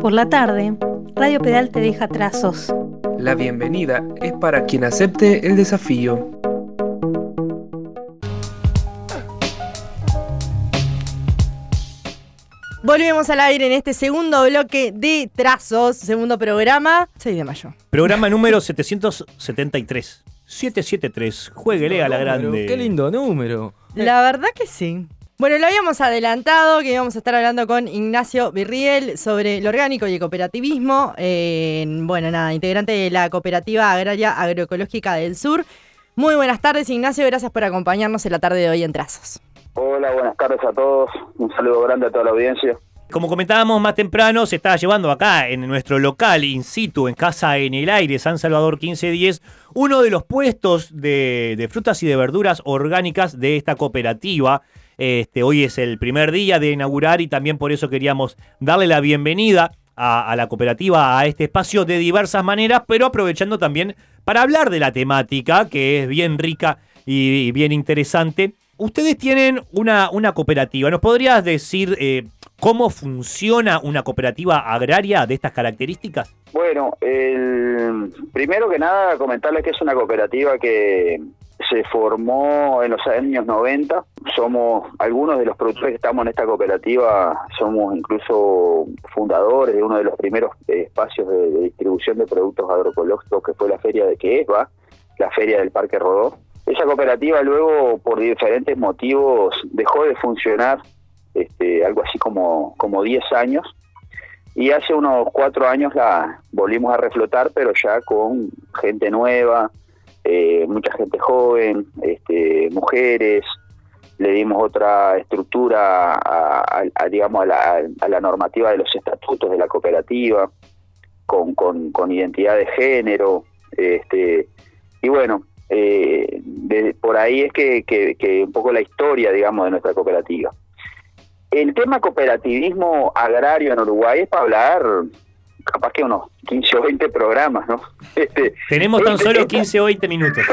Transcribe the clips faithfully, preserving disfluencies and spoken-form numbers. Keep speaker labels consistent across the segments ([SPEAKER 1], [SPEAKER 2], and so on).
[SPEAKER 1] Por la tarde, Radio Pedal te deja trazos.
[SPEAKER 2] La bienvenida es para quien acepte el desafío.
[SPEAKER 3] Volvemos al aire en este segundo bloque de Trazos, segundo programa, seis de mayo.
[SPEAKER 4] Programa número setecientos setenta y tres. setecientos setenta y tres. Jueguele a la grande.
[SPEAKER 5] Qué lindo número.
[SPEAKER 3] La verdad que sí. Bueno, lo habíamos adelantado que íbamos a estar hablando con Ignacio Virriel sobre lo orgánico y el cooperativismo. Eh, bueno, nada, integrante de la Cooperativa Agraria Agroecológica del Sur. Muy buenas tardes, Ignacio. Gracias por acompañarnos en la tarde de hoy en Trazos.
[SPEAKER 6] Hola, buenas tardes a todos. Un saludo grande a toda la audiencia.
[SPEAKER 4] Como comentábamos más temprano, se está llevando acá en nuestro local in situ, en Casa en el Aire, San Salvador quince diez, uno de los puestos de, de frutas y de verduras orgánicas de esta cooperativa. Este, hoy es el primer día de inaugurar y también por eso queríamos darle la bienvenida a, a la cooperativa, a este espacio de diversas maneras, pero aprovechando también para hablar de la temática, que es bien rica y, y bien interesante. Ustedes tienen una, una cooperativa. ¿Nos podrías decir eh, cómo funciona una cooperativa agraria de estas características?
[SPEAKER 6] Bueno, el, primero que nada comentarles que es una cooperativa que se formó en los años noventa. Somos algunos de los productores que estamos en esta cooperativa, somos incluso fundadores de uno de los primeros espacios de, de distribución de productos agroecológicos, que fue la feria de Quesva, la feria del Parque Rodó. Esa cooperativa luego, por diferentes motivos, dejó de funcionar, este, algo así como, como diez años, y hace unos cuatro años la volvimos a reflotar, pero ya con gente nueva, eh, mucha gente joven, este, mujeres. Le dimos otra estructura a, a, a digamos a la, a la normativa de los estatutos de la cooperativa, con, con, con identidad de género, este, y bueno, eh, de, por ahí es que, que, que un poco la historia, digamos, de nuestra cooperativa. El tema cooperativismo agrario en Uruguay es para hablar capaz que unos quince o veinte programas, ¿no? Este,
[SPEAKER 4] Tenemos tan
[SPEAKER 6] este,
[SPEAKER 4] solo
[SPEAKER 6] esta,
[SPEAKER 4] quince o veinte minutos.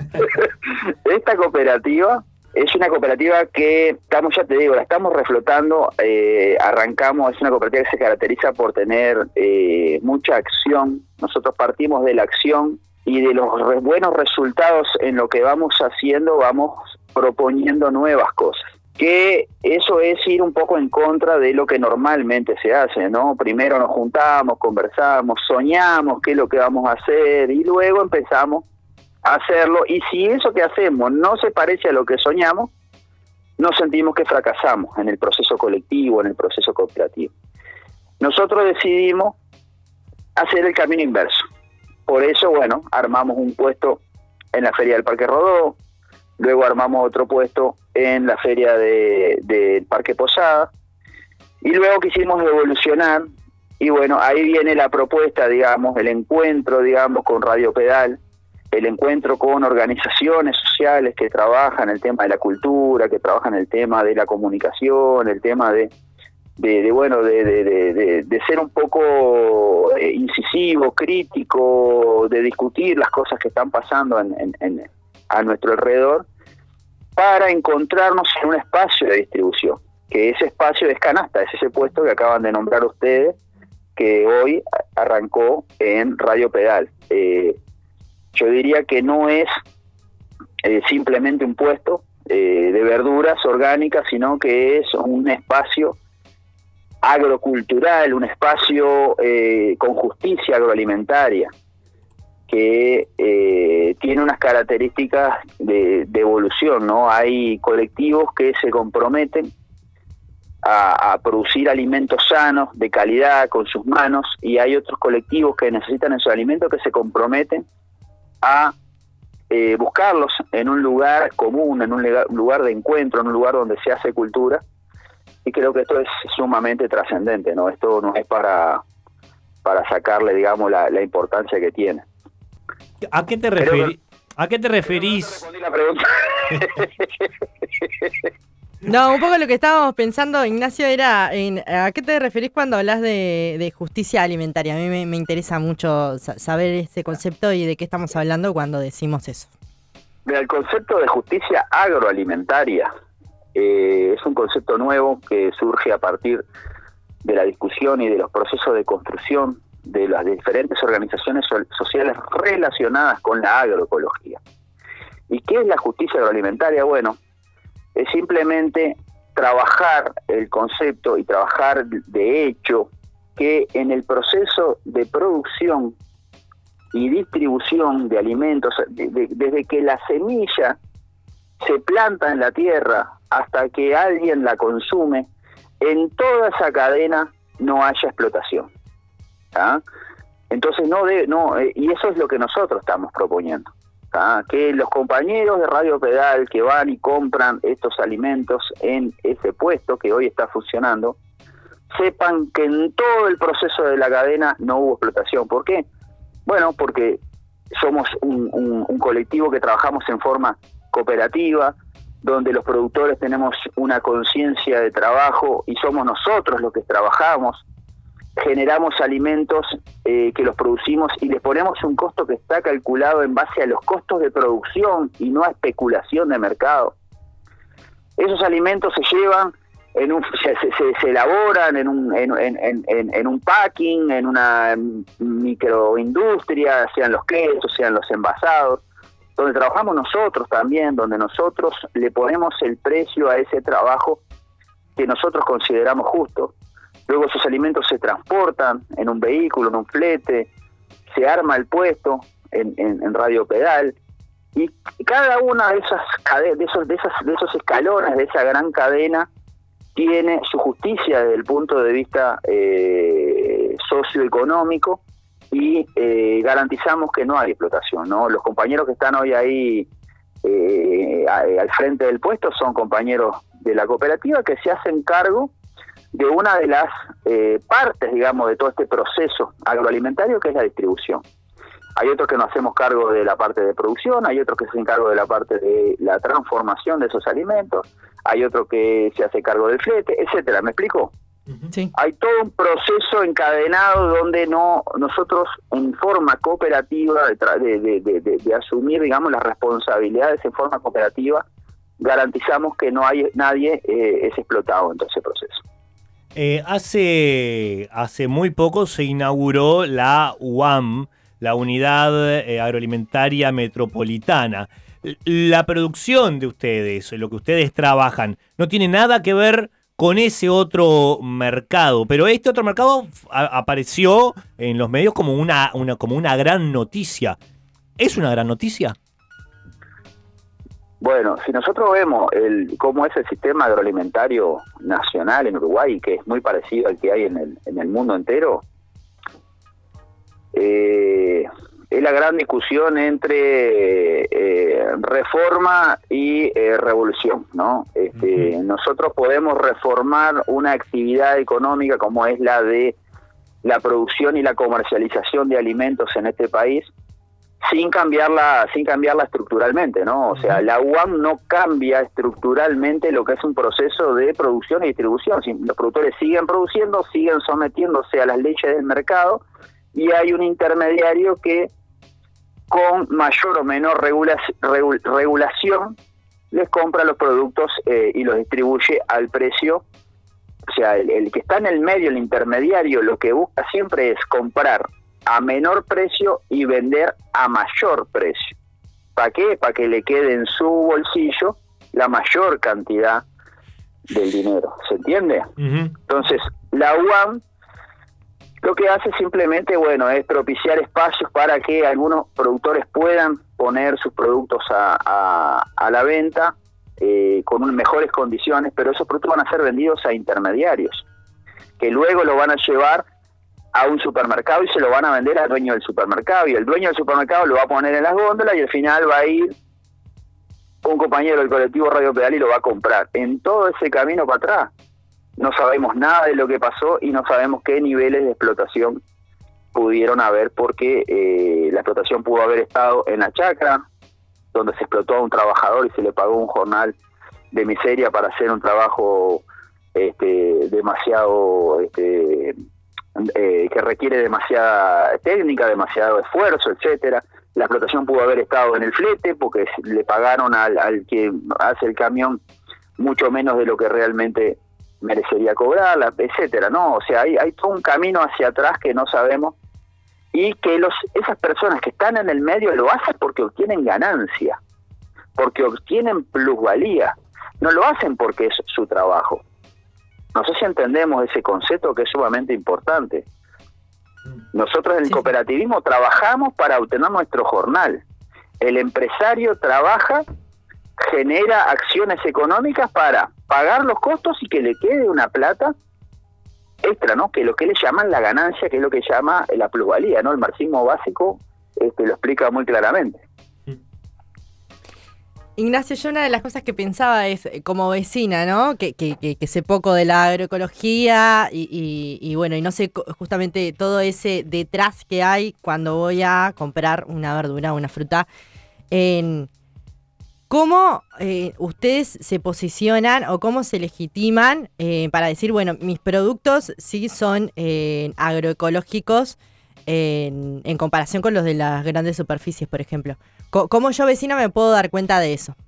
[SPEAKER 6] Esta cooperativa es una cooperativa que estamos, ya te digo, la estamos reflotando, eh, arrancamos, es una cooperativa que se caracteriza por tener eh, mucha acción. Nosotros partimos de la acción y de los re- buenos resultados en lo que vamos haciendo, vamos proponiendo nuevas cosas. Que eso es ir un poco en contra de lo que normalmente se hace, ¿no? Primero nos juntamos, conversamos, soñamos qué es lo que vamos a hacer y luego empezamos a hacerlo, y si eso que hacemos no se parece a lo que soñamos, nos sentimos que fracasamos en el proceso colectivo, en el proceso cooperativo. Nosotros decidimos hacer el camino inverso. Por eso, bueno, armamos un puesto en la Feria del Parque Rodó, luego armamos otro puesto en la Feria de, del Parque Posada, y luego quisimos evolucionar, y bueno, ahí viene la propuesta, digamos, el encuentro, digamos, con Radio Pedal, el encuentro con organizaciones sociales que trabajan el tema de la cultura, que trabajan el tema de la comunicación, el tema de, de, de bueno, de, de, de, de ser un poco eh, incisivo, crítico, de discutir las cosas que están pasando en, en, en, a nuestro alrededor, para encontrarnos en un espacio de distribución, que ese espacio es Canasta, es ese puesto que acaban de nombrar ustedes, que hoy arrancó en Radio Pedal. Eh, yo diría que no es eh, simplemente un puesto eh, de verduras orgánicas, sino que es un espacio agrocultural, un espacio eh, con justicia agroalimentaria, que eh, tiene unas características de, de evolución, ¿no? Hay colectivos que se comprometen a, a producir alimentos sanos, de calidad, con sus manos, y hay otros colectivos que necesitan esos alimentos que se comprometen a eh, buscarlos en un lugar común, en un lugar, un lugar de encuentro, en un lugar donde se hace cultura, y creo que esto es sumamente trascendente, ¿no? Esto no es para, para sacarle, digamos, la, la importancia que tiene.
[SPEAKER 4] ¿A qué te referís? ¿A qué te referís?
[SPEAKER 6] No respondí la pregunta.
[SPEAKER 3] No, un poco lo que estábamos pensando, Ignacio, era en, ¿a qué te referís cuando hablas de, de justicia alimentaria? A mí me, me interesa mucho saber ese concepto y de qué estamos hablando cuando decimos eso.
[SPEAKER 6] Mira, el concepto de justicia agroalimentaria eh, es un concepto nuevo que surge a partir de la discusión y de los procesos de construcción de las diferentes organizaciones sociales relacionadas con la agroecología. ¿Y qué es la justicia agroalimentaria? Bueno, es simplemente trabajar el concepto y trabajar de hecho que en el proceso de producción y distribución de alimentos, de, de, desde que la semilla se planta en la tierra hasta que alguien la consume, en toda esa cadena no haya explotación. ¿Ah? Entonces no de, no eh, y eso es lo que nosotros estamos proponiendo. ¿Ah? Que los compañeros de Radio Pedal que van y compran estos alimentos en ese puesto que hoy está funcionando, sepan que en todo el proceso de la cadena no hubo explotación. ¿Por qué? Bueno, porque somos un, un, un colectivo que trabajamos en forma cooperativa, donde los productores tenemos una conciencia de trabajo y somos nosotros los que trabajamos, generamos alimentos eh, que los producimos y les ponemos un costo que está calculado en base a los costos de producción y no a especulación de mercado. Esos alimentos se llevan, en un, se, se, se elaboran en un, en, en, en, en un packing, en una microindustria, sean los quesos, sean los envasados, donde trabajamos nosotros también, donde nosotros le ponemos el precio a ese trabajo que nosotros consideramos justo. Luego esos alimentos se transportan en un vehículo, en un flete, se arma el puesto en, en, en Radio Pedal, y cada una de esas de esos, de esas, de esos escalones de esa gran cadena tiene su justicia desde el punto de vista eh, socioeconómico, y eh, garantizamos que no hay explotación, ¿no? Los compañeros que están hoy ahí eh, al frente del puesto son compañeros de la cooperativa que se hacen cargo de una de las eh, partes, digamos, de todo este proceso agroalimentario, que es la distribución. Hay otros que nos hacemos cargo de la parte de producción, hay otros que se hacen cargo de la parte de la transformación de esos alimentos, hay otro que se hace cargo del flete, etcétera. ¿Me explico?
[SPEAKER 3] Sí.
[SPEAKER 6] Hay todo un proceso encadenado donde no nosotros, en forma cooperativa, de, de, de, de, de asumir, digamos, las responsabilidades en forma cooperativa, garantizamos que no hay nadie eh, es explotado en todo ese proceso.
[SPEAKER 4] Eh, hace, hace muy poco se inauguró la U A M, la Unidad eh, Agroalimentaria Metropolitana. La producción de ustedes, lo que ustedes trabajan, no tiene nada que ver con ese otro mercado, pero este otro mercado a- apareció en los medios como una, una, como una gran noticia. ¿Es una gran noticia?
[SPEAKER 6] Bueno, si nosotros vemos el cómo es el sistema agroalimentario nacional en Uruguay, que es muy parecido al que hay en el, en el mundo entero, eh, es la gran discusión entre eh, reforma y eh, revolución, ¿no? Este, uh-huh. Nosotros podemos reformar una actividad económica como es la de la producción y la comercialización de alimentos en este país, sin cambiarla sin cambiarla estructuralmente, ¿no? O sea, la U A M no cambia estructuralmente lo que es un proceso de producción y distribución. Los productores siguen produciendo, siguen sometiéndose a las leyes del mercado, y hay un intermediario que con mayor o menor regula- regul- regulación les compra los productos eh, y los distribuye al precio. O sea, el, el que está en el medio, el intermediario, lo que busca siempre es comprar a menor precio y vender a mayor precio. ¿Para qué? Para que le quede en su bolsillo la mayor cantidad del dinero. ¿Se entiende? Uh-huh. Entonces, la U A M lo que hace simplemente, bueno, es propiciar espacios para que algunos productores puedan poner sus productos a, a, a la venta eh, con unas mejores condiciones, pero esos productos van a ser vendidos a intermediarios, que luego lo van a llevar a un supermercado y se lo van a vender al dueño del supermercado, y el dueño del supermercado lo va a poner en las góndolas, y al final va a ir un compañero del colectivo Radio Pedal y lo va a comprar. En todo ese camino para atrás no sabemos nada de lo que pasó y no sabemos qué niveles de explotación pudieron haber, porque eh, la explotación pudo haber estado en la chacra, donde se explotó a un trabajador y se le pagó un jornal de miseria para hacer un trabajo este, demasiado... Este, Eh, que requiere demasiada técnica, demasiado esfuerzo, etcétera. La explotación pudo haber estado en el flete, porque le pagaron al, al que hace el camión mucho menos de lo que realmente merecería cobrarla, etcétera, ¿no? O sea, hay, hay todo un camino hacia atrás que no sabemos, y que los esas personas que están en el medio lo hacen porque obtienen ganancia, porque obtienen plusvalía, no lo hacen porque es su trabajo. No sé si entendemos ese concepto, que es sumamente importante. Nosotros en el cooperativismo trabajamos para obtener nuestro jornal. El empresario trabaja, genera acciones económicas para pagar los costos y que le quede una plata extra, ¿no? Que es lo que le llaman la ganancia, que es lo que llama la plusvalía, ¿no? El marxismo básico este, lo explica muy claramente.
[SPEAKER 3] Ignacio, yo una de las cosas que pensaba es, como vecina, ¿no? Que, que, que, que sé poco de la agroecología y, y, y bueno, y no sé justamente todo ese detrás que hay cuando voy a comprar una verdura, una fruta. En ¿Cómo eh, ustedes se posicionan o cómo se legitiman eh, para decir, bueno, mis productos sí son eh, agroecológicos en, en comparación con los de las grandes superficies, por ejemplo? ¿Cómo yo, vecina, me puedo dar cuenta de eso?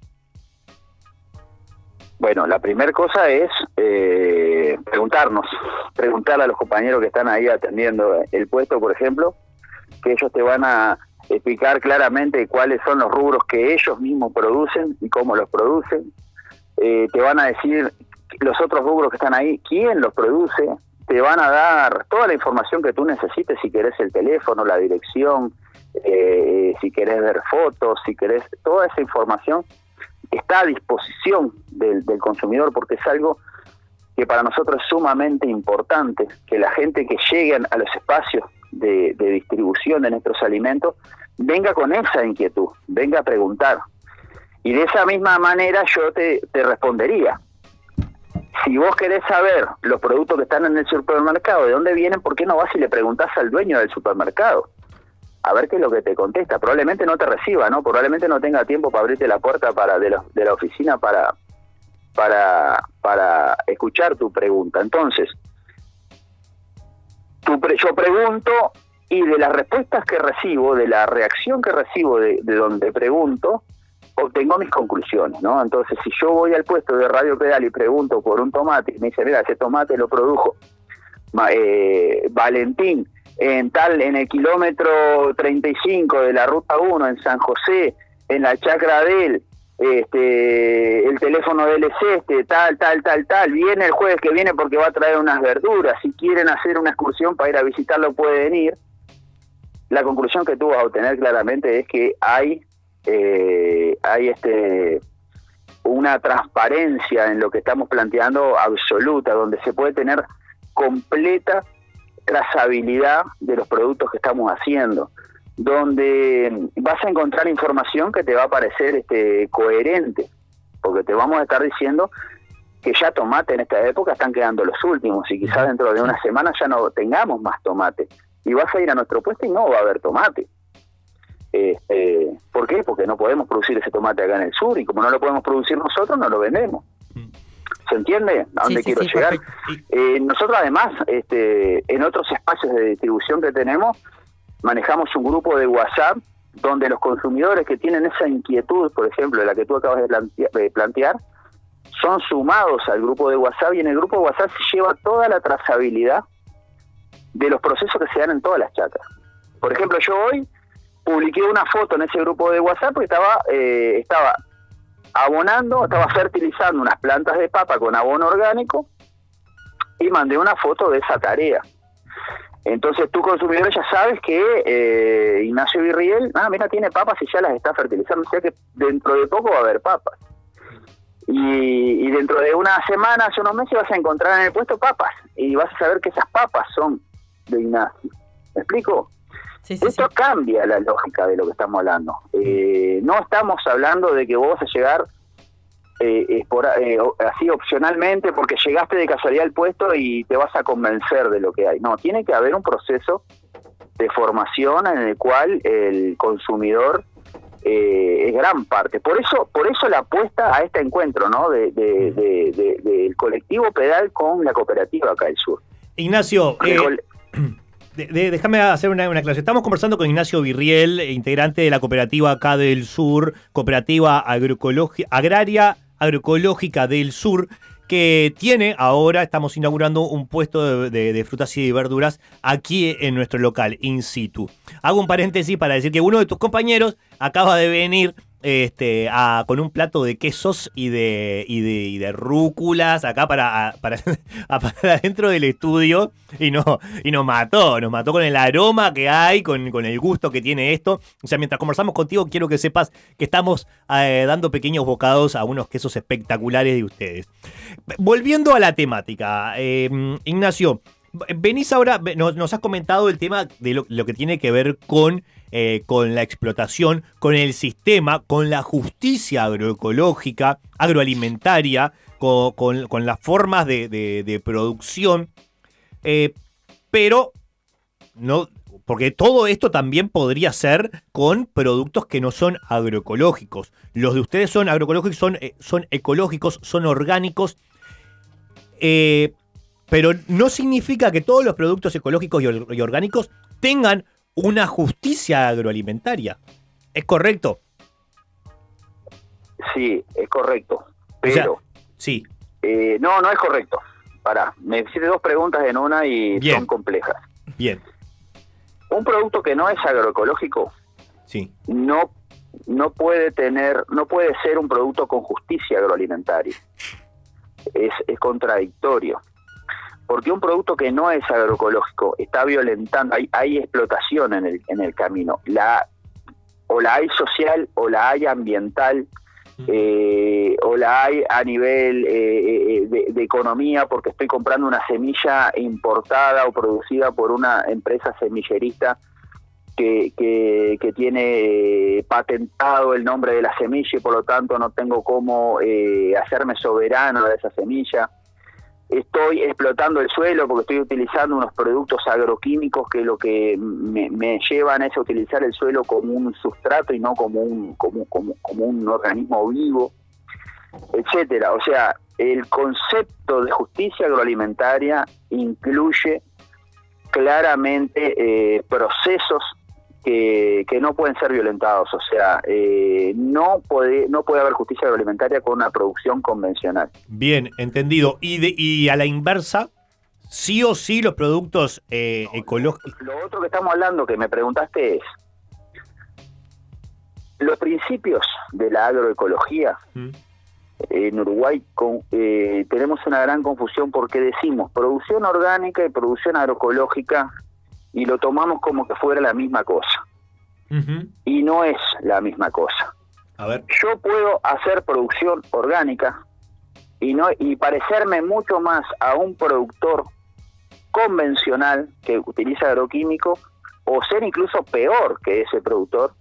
[SPEAKER 6] Bueno, la primera cosa es eh, preguntarnos, preguntar a los compañeros que están ahí atendiendo el puesto, por ejemplo, que ellos te van a explicar claramente cuáles son los rubros que ellos mismos producen y cómo los producen. Eh, te van a decir los otros rubros que están ahí, quién los produce. Te van a dar toda la información que tú necesites, si querés el teléfono, la dirección, eh, si querés ver fotos, si querés, toda esa información está a disposición del, del consumidor, porque es algo que para nosotros es sumamente importante, que la gente que llegue a los espacios de, de distribución de nuestros alimentos venga con esa inquietud, venga a preguntar. Y de esa misma manera yo te, te respondería. Si vos querés saber los productos que están en el supermercado, de dónde vienen, ¿por qué no vas y le preguntás al dueño del supermercado? A ver qué es lo que te contesta. Probablemente no te reciba, ¿no? Probablemente no tenga tiempo para abrirte la puerta para de, la, de la oficina para, para, para escuchar tu pregunta. Entonces, tu pre, yo pregunto, y de las respuestas que recibo, de la reacción que recibo de, de donde pregunto, obtengo mis conclusiones, ¿no? Entonces, si yo voy al puesto de Radio Pedal y pregunto por un tomate, y me dice, mira, ese tomate lo produjo eh, Valentín, en tal, en el kilómetro treinta y cinco de la ruta uno, en San José, en la chacra de él, este, el teléfono de él es este, tal, tal, tal, tal, viene el jueves que viene porque va a traer unas verduras, si quieren hacer una excursión para ir a visitarlo pueden ir. La conclusión que tú vas a obtener claramente es que hay, eh, hay este, una transparencia en lo que estamos planteando absoluta, donde se puede tener completa trazabilidad de los productos que estamos haciendo, donde vas a encontrar información que te va a parecer este, coherente, porque te vamos a estar diciendo que ya tomate en esta época están quedando los últimos y quizás dentro de una semana ya no tengamos más tomate y vas a ir a nuestro puesto y no va a haber tomate. Este, ¿por qué? Porque no podemos producir ese tomate acá en el sur y como no lo podemos producir nosotros no lo vendemos. ¿Se entiende a dónde sí, quiero sí, llegar? Eh, nosotros además, este, en otros espacios de distribución que tenemos, manejamos un grupo de WhatsApp donde los consumidores que tienen esa inquietud, por ejemplo, la que tú acabas de plantear, de plantear, son sumados al grupo de WhatsApp y en el grupo de WhatsApp se lleva toda la trazabilidad de los procesos que se dan en todas las chacras. Por ejemplo, yo hoy publiqué una foto en ese grupo de WhatsApp porque estaba, eh, estaba abonando, estaba fertilizando unas plantas de papa con abono orgánico y mandé una foto de esa tarea. Entonces tú consumidor ya sabes que eh, Ignacio Virriel, ah mira, tiene papas y ya las está fertilizando, o sea que dentro de poco va a haber papas. Y, y dentro de una semana, hace unos meses vas a encontrar en el puesto papas y vas a saber que esas papas son de Ignacio. ¿Me explico? Sí, sí, Esto sí. cambia la lógica de lo que estamos hablando. Eh, no estamos hablando de que vos vas a llegar eh, por, eh, así opcionalmente porque llegaste de casualidad al puesto y te vas a convencer de lo que hay. No, tiene que haber un proceso de formación en el cual el consumidor eh, es gran parte. Por eso, por eso la apuesta a este encuentro, ¿no? De, de, de, de, de, del colectivo Pedal con la cooperativa acá del sur.
[SPEAKER 4] Ignacio, eh, de, de, déjame hacer una, una clase. Estamos conversando con Ignacio Virriel, integrante de la cooperativa acá del sur, cooperativa agroecologi- agraria agroecológica del sur, que tiene ahora, estamos inaugurando un puesto de, de, de frutas y de verduras aquí en nuestro local, in situ. Hago un paréntesis para decir que uno de tus compañeros acaba de venir Este, a, con un plato de quesos y de, y de, y de rúculas acá para, a, para, a, para adentro del estudio y, no, y nos mató, nos mató con el aroma que hay, con, con el gusto que tiene esto. O sea, mientras conversamos contigo quiero que sepas que estamos eh, dando pequeños bocados a unos quesos espectaculares de ustedes. Volviendo a la temática, eh, Ignacio, venís ahora, nos, nos has comentado el tema de lo, lo que tiene que ver con, eh, con la explotación, con el sistema, con la justicia agroecológica, agroalimentaria, con, con, con las formas de, de, de producción, eh, pero no, porque todo esto también podría ser con productos que no son agroecológicos. Los de ustedes son agroecológicos, son, eh, son ecológicos, son orgánicos, eh, pero no significa que todos los productos ecológicos y, or- y orgánicos tengan una justicia agroalimentaria. ¿Es correcto?
[SPEAKER 6] Sí, es correcto. Pero,
[SPEAKER 4] O sea, sí.
[SPEAKER 6] eh, no, no es correcto. Pará, me hiciste dos preguntas en una y
[SPEAKER 4] Bien.
[SPEAKER 6] son complejas.
[SPEAKER 4] Bien.
[SPEAKER 6] Un producto que no es agroecológico
[SPEAKER 4] Sí.
[SPEAKER 6] no, no puede tener, no puede ser un producto con justicia agroalimentaria. Es, es contradictorio. Porque un producto que no es agroecológico está violentando, hay, hay explotación en el, en el camino. La, o la hay social o la hay ambiental, eh, o la hay a nivel eh, de, de economía, porque estoy comprando una semilla importada o producida por una empresa semillerista que, que, que tiene patentado el nombre de la semilla y por lo tanto no tengo cómo eh, hacerme soberano de esa semilla. Estoy explotando el suelo porque estoy utilizando unos productos agroquímicos que lo que me, me llevan es a utilizar el suelo como un sustrato y no como un como, como, como un organismo vivo, etcétera. O sea, el concepto de justicia agroalimentaria incluye claramente eh, procesos que, que no pueden ser violentados. O sea, eh, no puede no puede haber justicia agroalimentaria con una producción convencional.
[SPEAKER 4] Bien, entendido. Y, de, y a la inversa, sí o sí los productos eh, ecológicos...
[SPEAKER 6] Lo otro que estamos hablando, que me preguntaste, es los principios de la agroecología.
[SPEAKER 4] ¿Mm?
[SPEAKER 6] En Uruguay con, eh, tenemos una gran confusión porque decimos producción orgánica y producción agroecológica y lo tomamos como que fuera la misma cosa.
[SPEAKER 4] Uh-huh.
[SPEAKER 6] Y no es la misma cosa.
[SPEAKER 4] A ver.
[SPEAKER 6] Yo puedo hacer producción orgánica y no y parecerme mucho más a un productor convencional que utiliza agroquímico, o ser incluso peor que ese productor,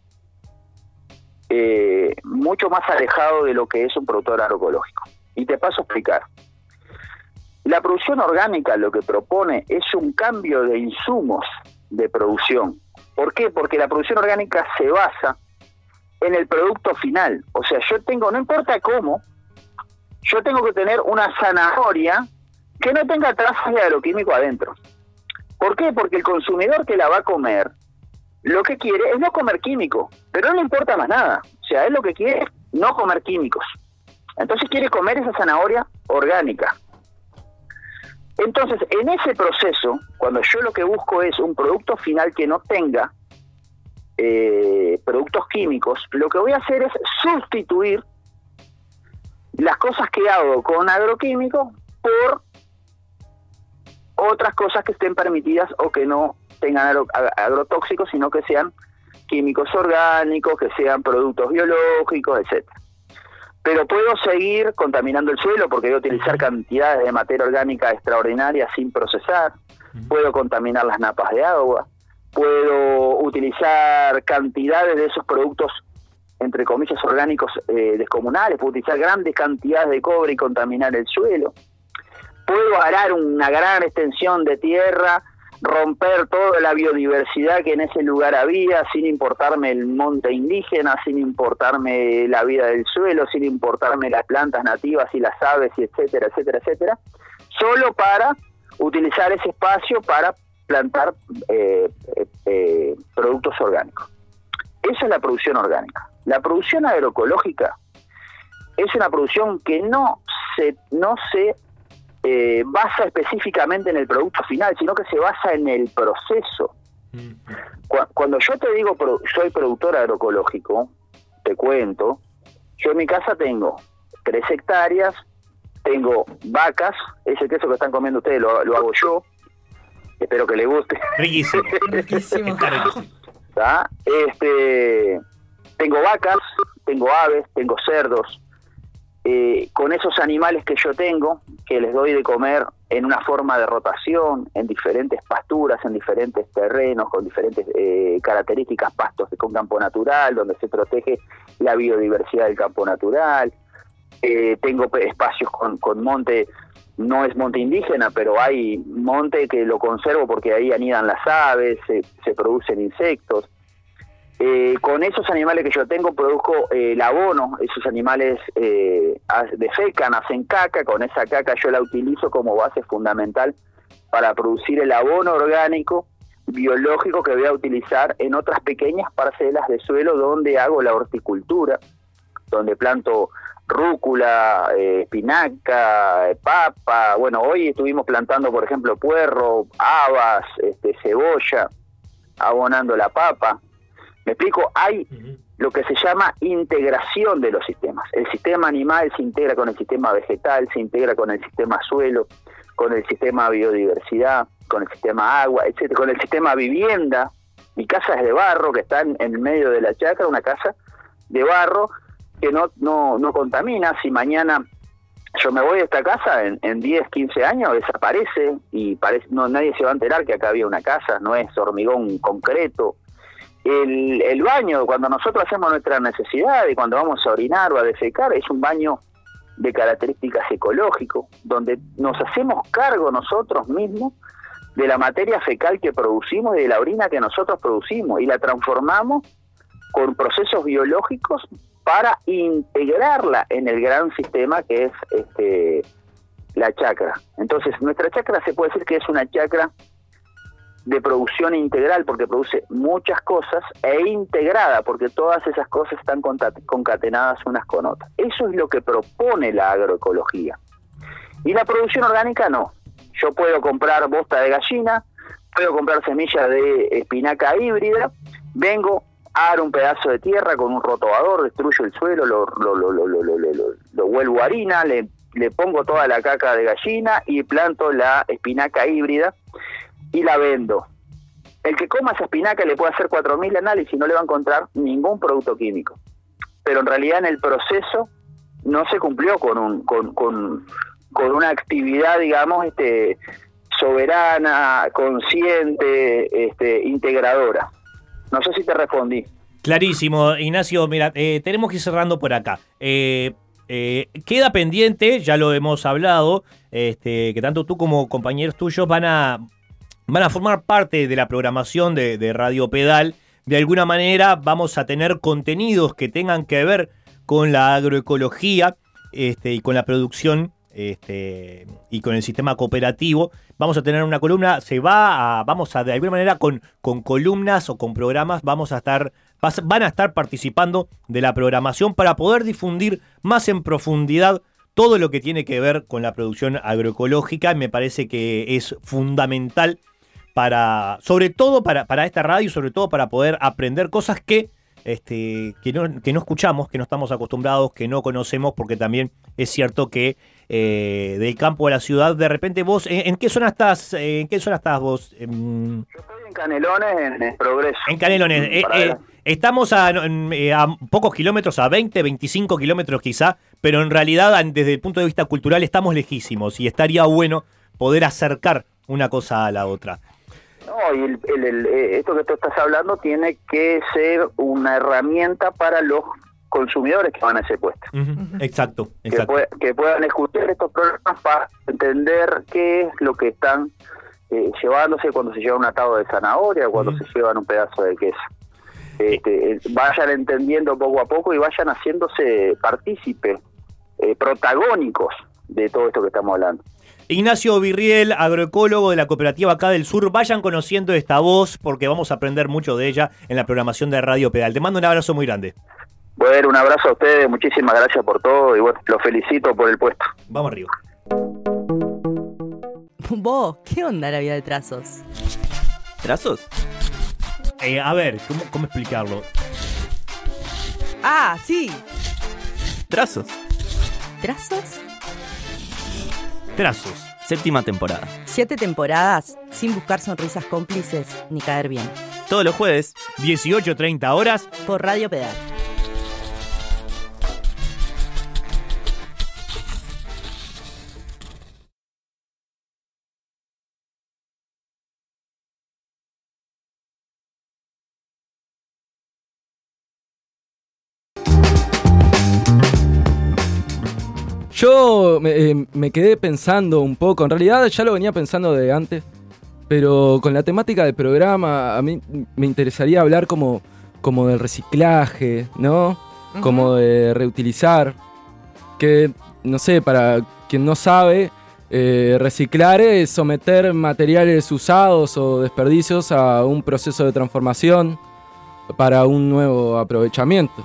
[SPEAKER 6] eh, mucho más alejado de lo que es un productor agroecológico. Y te paso a explicar. La producción orgánica lo que propone es un cambio de insumos de producción. ¿Por qué? Porque la producción orgánica se basa en el producto final. O sea, yo tengo, no importa cómo, yo tengo que tener una zanahoria que no tenga trazas de agroquímico adentro. ¿Por qué? Porque el consumidor que la va a comer, lo que quiere es no comer químico, pero no le importa más nada. O sea, él lo que quiere es no comer químicos. Entonces quiere comer esa zanahoria orgánica. Entonces, en ese proceso, cuando yo lo que busco es un producto final que no tenga eh, productos químicos, lo que voy a hacer es sustituir las cosas que hago con agroquímicos por otras cosas que estén permitidas o que no tengan agro, agrotóxicos, sino que sean químicos orgánicos, que sean productos biológicos, etcétera. Pero puedo seguir contaminando el suelo porque voy a utilizar cantidades de materia orgánica extraordinarias sin procesar, puedo contaminar las napas de agua, puedo utilizar cantidades de esos productos, entre comillas, orgánicos eh, descomunales, puedo utilizar grandes cantidades de cobre y contaminar el suelo, puedo arar una gran extensión de tierra, romper toda la biodiversidad que en ese lugar había, sin importarme el monte indígena, sin importarme la vida del suelo, sin importarme las plantas nativas y las aves, y etcétera, etcétera, etcétera, solo para utilizar ese espacio para plantar eh, eh, eh, productos orgánicos. Esa es la producción orgánica. La producción agroecológica es una producción que no se, no se eh, basa específicamente en el producto final, sino que se basa en el proceso. Cuando yo te digo soy productor agroecológico, te cuento, yo en mi casa tengo tres hectáreas, tengo vacas, ese queso que están comiendo ustedes lo, lo hago yo, espero que les guste.
[SPEAKER 4] Riquísimo.
[SPEAKER 3] Riquísimo.
[SPEAKER 6] ¿Tá? Este, tengo vacas, tengo aves, tengo cerdos. Eh, con esos animales que yo tengo, que les doy de comer en una forma de rotación, en diferentes pasturas, en diferentes terrenos, con diferentes eh, características, pastos con campo natural, donde se protege la biodiversidad del campo natural. Eh, tengo espacios con, con monte, no es monte indígena, pero hay monte que lo conservo porque ahí anidan las aves, se, se producen insectos. Eh, con esos animales que yo tengo produzco eh, el abono, esos animales eh, defecan, hacen caca, con esa caca yo la utilizo como base fundamental para producir el abono orgánico biológico que voy a utilizar en otras pequeñas parcelas de suelo donde hago la horticultura, donde planto rúcula, eh, espinaca, eh, papa. Bueno, hoy estuvimos plantando, por ejemplo, puerro, habas, este, cebolla, abonando la papa. Me explico, hay lo que se llama integración de los sistemas. El sistema animal se integra con el sistema vegetal, se integra con el sistema suelo, con el sistema biodiversidad, con el sistema agua, etcétera, con el sistema vivienda. Mi casa es de barro, que está en, en el medio de la chacra, una casa de barro que no no no contamina. Si mañana yo me voy de esta casa, en, en diez, quince años desaparece y parece, no nadie se va a enterar que acá había una casa, no es hormigón concreto. El, el baño, cuando nosotros hacemos nuestra necesidad y cuando vamos a orinar o a defecar, es un baño de características ecológicas, donde nos hacemos cargo nosotros mismos de la materia fecal que producimos y de la orina que nosotros producimos y la transformamos con procesos biológicos para integrarla en el gran sistema que es este la chacra. Entonces, nuestra chacra se puede decir que es una chacra de producción integral porque produce muchas cosas e integrada porque todas esas cosas están concatenadas unas con otras. Eso es lo que propone la agroecología. Y la producción orgánica no. Yo puedo comprar bosta de gallina, puedo comprar semillas de espinaca híbrida, vengo a dar un pedazo de tierra con un rotador, destruyo el suelo, lo, lo, lo, lo, lo, lo, lo, lo vuelvo harina, le, le pongo toda la caca de gallina y planto la espinaca híbrida y la vendo. El que coma esa espinaca le puede hacer cuatro mil análisis y no le va a encontrar ningún producto químico. Pero en realidad en el proceso no se cumplió con un con, con, con una actividad, digamos, este soberana, consciente, este integradora. No sé si te respondí.
[SPEAKER 4] Clarísimo, Ignacio. Mira, eh, tenemos que ir cerrando por acá. Eh, eh, queda pendiente, ya lo hemos hablado, este, que tanto tú como compañeros tuyos van a van a formar parte de la programación de, de Radio Pedal. De alguna manera vamos a tener contenidos que tengan que ver con la agroecología este, y con la producción este, y con el sistema cooperativo. Vamos a tener una columna, se va a, vamos a de alguna manera con, con columnas o con programas, vamos a estar, van a estar participando de la programación para poder difundir más en profundidad todo lo que tiene que ver con la producción agroecológica. Me parece que es fundamental para, sobre todo para, para esta radio y sobre todo para poder aprender cosas que, este, que, no, que no escuchamos, que no estamos acostumbrados, que no conocemos, porque también es cierto que eh, del campo a la ciudad, de repente vos, ¿en, en qué zona estás? ¿En qué zona estás vos? En...
[SPEAKER 6] Yo estoy en Canelones, en, en Progreso.
[SPEAKER 4] En Canelones. Eh, eh, estamos a, a pocos kilómetros, a veinte, veinticinco kilómetros quizá, pero en realidad desde el punto de vista cultural estamos lejísimos y estaría bueno poder acercar una cosa a la otra.
[SPEAKER 6] No, y el, el, el, esto que tú estás hablando tiene que ser una herramienta para los consumidores que van a ese puesto.
[SPEAKER 4] Uh-huh. Exacto, exacto.
[SPEAKER 6] Que, puede, que puedan escuchar estos programas para entender qué es lo que están eh, llevándose cuando se lleva un atado de zanahoria o cuando uh-huh. se llevan un pedazo de queso. Este, eh, vayan entendiendo poco a poco y vayan haciéndose partícipes, eh, protagónicos de todo esto que estamos hablando.
[SPEAKER 4] Ignacio Virriel, agroecólogo de la Cooperativa Acá del Sur. Vayan conociendo esta voz porque vamos a aprender mucho de ella en la programación de Radio Pedal. Te mando un abrazo muy grande.
[SPEAKER 6] Bueno, un abrazo a ustedes, muchísimas gracias por todo y bueno, los felicito por el puesto.
[SPEAKER 4] Vamos arriba.
[SPEAKER 3] Vos, ¿qué onda la vida de Trazos?
[SPEAKER 5] ¿Trazos?
[SPEAKER 4] Eh, a ver, ¿cómo, ¿cómo explicarlo?
[SPEAKER 3] Ah, sí.
[SPEAKER 5] Trazos.
[SPEAKER 3] ¿Trazos?
[SPEAKER 4] Trazos.
[SPEAKER 5] Séptima temporada.
[SPEAKER 3] Siete temporadas sin buscar sonrisas cómplices ni caer bien.
[SPEAKER 5] Todos los jueves.
[SPEAKER 4] dieciocho treinta horas.
[SPEAKER 3] Por Radio Pedal.
[SPEAKER 7] Yo me, eh, me quedé pensando un poco, en realidad ya lo venía pensando de antes, pero con la temática del programa a mí me interesaría hablar como, como del reciclaje, ¿no? Uh-huh. Como de reutilizar, que no sé, para quien no sabe, eh, reciclar es someter materiales usados o desperdicios a un proceso de transformación para un nuevo aprovechamiento.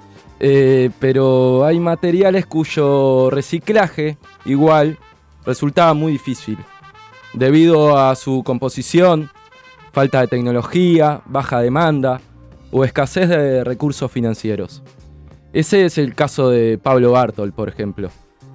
[SPEAKER 7] Eh, pero hay materiales cuyo reciclaje, igual, resultaba muy difícil, debido a su composición, falta de tecnología, baja demanda o escasez de recursos financieros. Ese es el caso de Pablo Bartol, por ejemplo.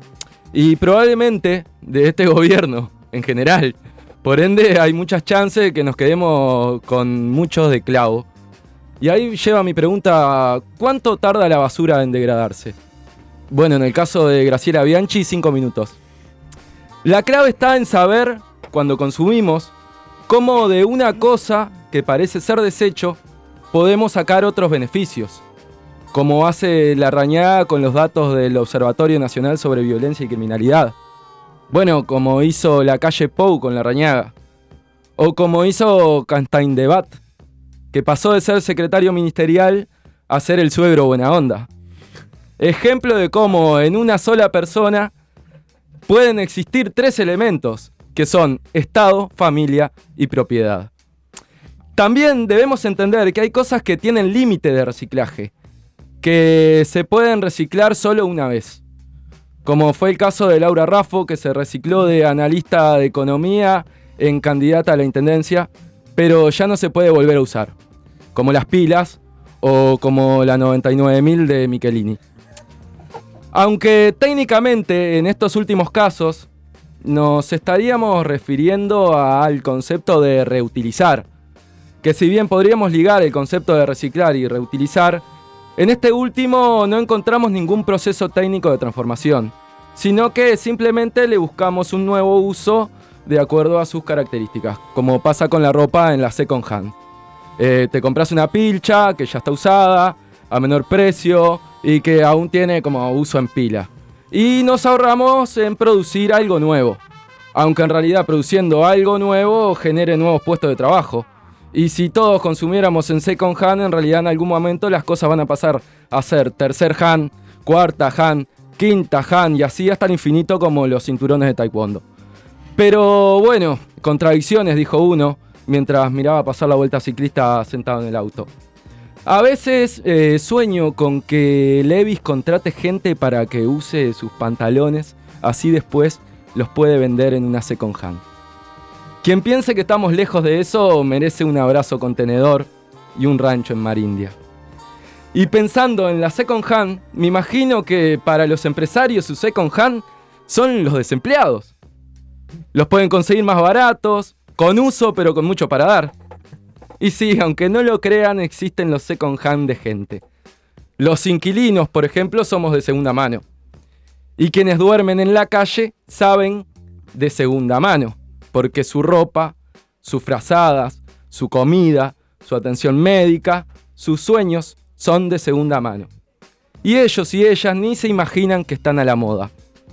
[SPEAKER 7] Y probablemente de este gobierno en general. Por ende, hay muchas chances de que nos quedemos con muchos de clavo. Y ahí lleva mi pregunta, ¿cuánto tarda la basura en degradarse? Bueno, en el caso de Graciela Bianchi, cinco minutos. La clave está en saber, cuando consumimos, cómo de una cosa que parece ser desecho, podemos sacar otros beneficios, como hace Larrañaga con los datos del Observatorio Nacional sobre Violencia y Criminalidad. Bueno, como hizo la calle Pou con Larrañaga, o como hizo Castaindebat, que pasó de ser secretario ministerial a ser el suegro buena onda. Ejemplo de cómo en una sola persona pueden existir tres elementos, que son Estado, familia y propiedad. También debemos entender que hay cosas que tienen límite de reciclaje, que se pueden reciclar solo una vez. Como fue el caso de Laura Raffo, que se recicló de analista de economía en candidata a la intendencia, pero ya no se puede volver a usar, como las pilas o como la noventa y nueve mil de Michelini. Aunque técnicamente en estos últimos casos nos estaríamos refiriendo al concepto de reutilizar, que si bien podríamos ligar el concepto de reciclar y reutilizar, en este último no encontramos ningún proceso técnico de transformación, sino que simplemente le buscamos un nuevo uso de acuerdo a sus características, como pasa con la ropa en la second hand. Eh, te compras una pilcha que ya está usada, a menor precio y que aún tiene como uso en pila. Y nos ahorramos en producir algo nuevo, aunque en realidad produciendo algo nuevo genere nuevos puestos de trabajo. Y si todos consumiéramos en second hand, en realidad en algún momento las cosas van a pasar a ser tercer hand, cuarta hand, quinta hand y así hasta el infinito como los cinturones de taekwondo. Pero bueno, contradicciones, dijo uno, mientras miraba pasar la vuelta ciclista sentado en el auto. A veces eh, sueño con que Levi's contrate gente para que use sus pantalones, así después los puede vender en una second hand. Quien piense que estamos lejos de eso merece un abrazo contenedor y un rancho en Marindia. Y pensando en la second hand, me imagino que para los empresarios su second hand son los desempleados. Los pueden conseguir más baratos, con uso pero con mucho para dar. Y sí, aunque no lo crean, existen los second hand de gente. Los inquilinos, por ejemplo, somos de segunda mano. Y quienes duermen en la calle saben de segunda mano, porque su ropa, sus frazadas, su comida, su atención médica, sus sueños son de segunda mano. Y ellos y ellas ni se imaginan que están a la moda.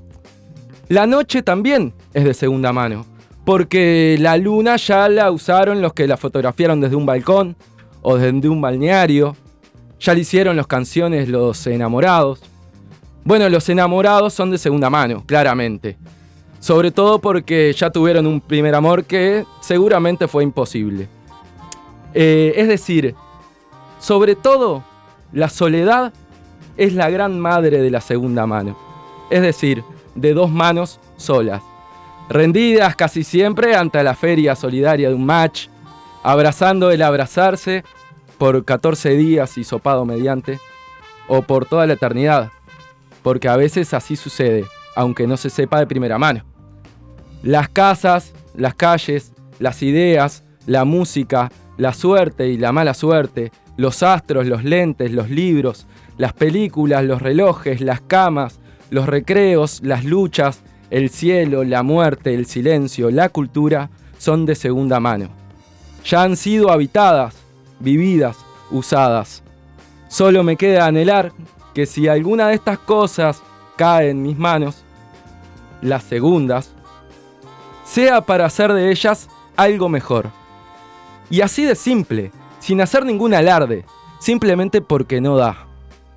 [SPEAKER 7] La noche también es de segunda mano, porque la luna ya la usaron los que la fotografiaron desde un balcón o desde un balneario. Ya le hicieron las canciones los enamorados. Bueno, los enamorados son de segunda mano, claramente. Sobre todo porque ya tuvieron un primer amor que seguramente fue imposible. Eh, es decir, sobre todo, la soledad es la gran madre de la segunda mano. Es decir, de dos manos solas. Rendidas casi siempre ante la feria solidaria de un match, abrazando el abrazarse por catorce días y sopado mediante, o por toda la eternidad, porque a veces así sucede, aunque no se sepa de primera mano. Las casas, las calles, las ideas, la música, la suerte y la mala suerte, los astros, los lentes, los libros, las películas, los relojes, las camas, los recreos, las luchas, el cielo, la muerte, el silencio, la cultura, son de segunda mano. Ya han sido habitadas, vividas, usadas. Solo me queda anhelar que si alguna de estas cosas cae en mis manos, las segundas, sea para hacer de ellas algo mejor. Y así de simple, sin hacer ningún alarde, simplemente porque no da.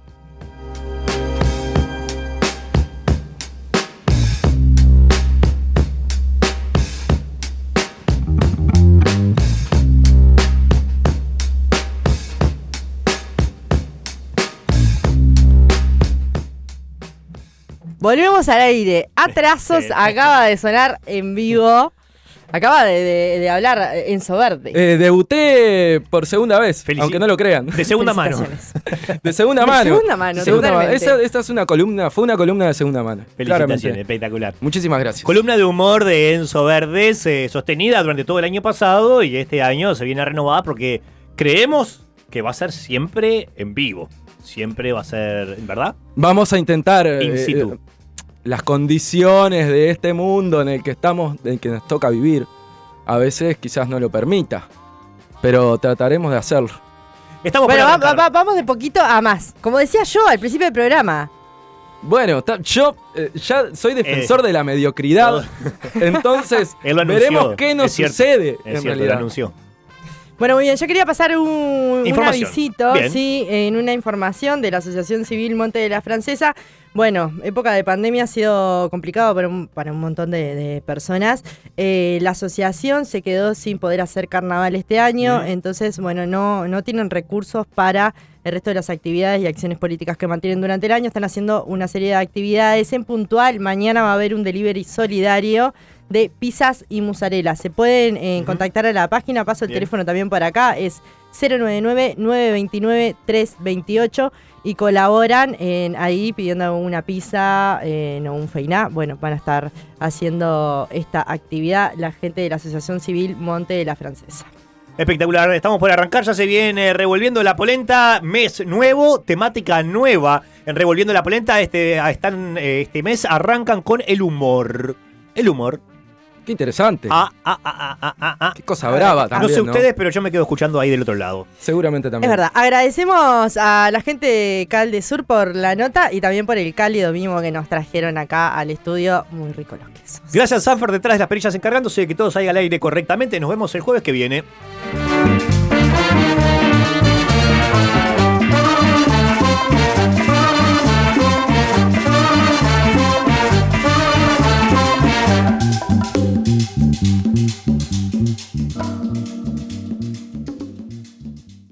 [SPEAKER 3] Volvemos al aire. Atrasos acaba de sonar en vivo. Acaba de, de, de hablar Enzo Verde.
[SPEAKER 7] Eh, debuté por segunda vez,
[SPEAKER 4] Felici-
[SPEAKER 7] aunque no lo crean.
[SPEAKER 4] De segunda mano.
[SPEAKER 7] De segunda
[SPEAKER 3] De
[SPEAKER 7] mano.
[SPEAKER 3] segunda mano,
[SPEAKER 7] Segunda mano.
[SPEAKER 3] totalmente.
[SPEAKER 7] Esa, esta es una columna, fue una columna de segunda mano.
[SPEAKER 4] Felicitaciones,
[SPEAKER 7] Claramente.
[SPEAKER 4] espectacular.
[SPEAKER 7] Muchísimas gracias.
[SPEAKER 4] Columna de humor de Enzo Verdes, eh, sostenida durante todo el año pasado y este año se viene renovada porque creemos que va a ser siempre en vivo. Siempre va a ser, ¿verdad?
[SPEAKER 7] Vamos a intentar eh,
[SPEAKER 4] In situ.
[SPEAKER 7] eh, las condiciones de este mundo en el que estamos, en el que nos toca vivir. A veces quizás no lo permita, pero trataremos de hacerlo.
[SPEAKER 4] Estamos
[SPEAKER 3] Bueno,
[SPEAKER 4] para
[SPEAKER 3] va-
[SPEAKER 4] arrancar.
[SPEAKER 3] va- vamos de poquito a más. Como decía yo al principio del programa.
[SPEAKER 7] Bueno, ta- yo eh, ya soy defensor
[SPEAKER 4] Eh,
[SPEAKER 7] de la mediocridad, entonces
[SPEAKER 4] Él lo anunció,
[SPEAKER 7] veremos qué nos
[SPEAKER 4] es cierto,
[SPEAKER 7] sucede
[SPEAKER 4] Es
[SPEAKER 7] en
[SPEAKER 4] cierto, lo
[SPEAKER 7] realidad.
[SPEAKER 4] anunció.
[SPEAKER 3] Bueno, muy bien, yo quería pasar un, un
[SPEAKER 4] Información.
[SPEAKER 3] avisito,
[SPEAKER 4] Bien.
[SPEAKER 3] sí, en una información de la Asociación Civil Monte de la Francesa. Bueno, época de pandemia ha sido complicado para un, para un montón de, de personas. Eh, la asociación se quedó sin poder hacer carnaval este año,
[SPEAKER 4] Mm.
[SPEAKER 3] entonces, bueno, no, no tienen recursos para el resto de las actividades y acciones políticas que mantienen durante el año. Están haciendo una serie de actividades en puntual. Mañana va a haber un delivery solidario de pizzas y mozzarella. Se pueden eh,
[SPEAKER 4] Ujú.
[SPEAKER 3] contactar a la página, paso el
[SPEAKER 4] Bien.
[SPEAKER 3] teléfono también por acá, es cero nueve nueve, nueve dos nueve, tres dos ocho y colaboran en ahí pidiendo una pizza eh, o un feiná. Bueno, van a estar haciendo esta actividad la gente de la Asociación Civil Monte de la Francesa.
[SPEAKER 4] Espectacular, estamos por arrancar, ya se viene Revolviendo la Polenta, mes nuevo, temática nueva. En Revolviendo la Polenta este, están, eh, este mes arrancan con el humor. El humor.
[SPEAKER 7] Qué interesante.
[SPEAKER 4] Ah, ah, ah, ah, ah, ah.
[SPEAKER 7] Qué cosa brava
[SPEAKER 4] No
[SPEAKER 7] también,
[SPEAKER 4] sé
[SPEAKER 7] ¿no?
[SPEAKER 4] ustedes, pero yo me quedo escuchando ahí del otro lado.
[SPEAKER 7] Seguramente también.
[SPEAKER 3] Es verdad, agradecemos a la gente de Calde Sur por la nota y también por el cálido mimo que nos trajeron acá al estudio. Muy rico los quesos.
[SPEAKER 4] Gracias, Sanfer, detrás de las perillas encargándose de que todo salga al aire correctamente. Nos vemos el jueves que viene.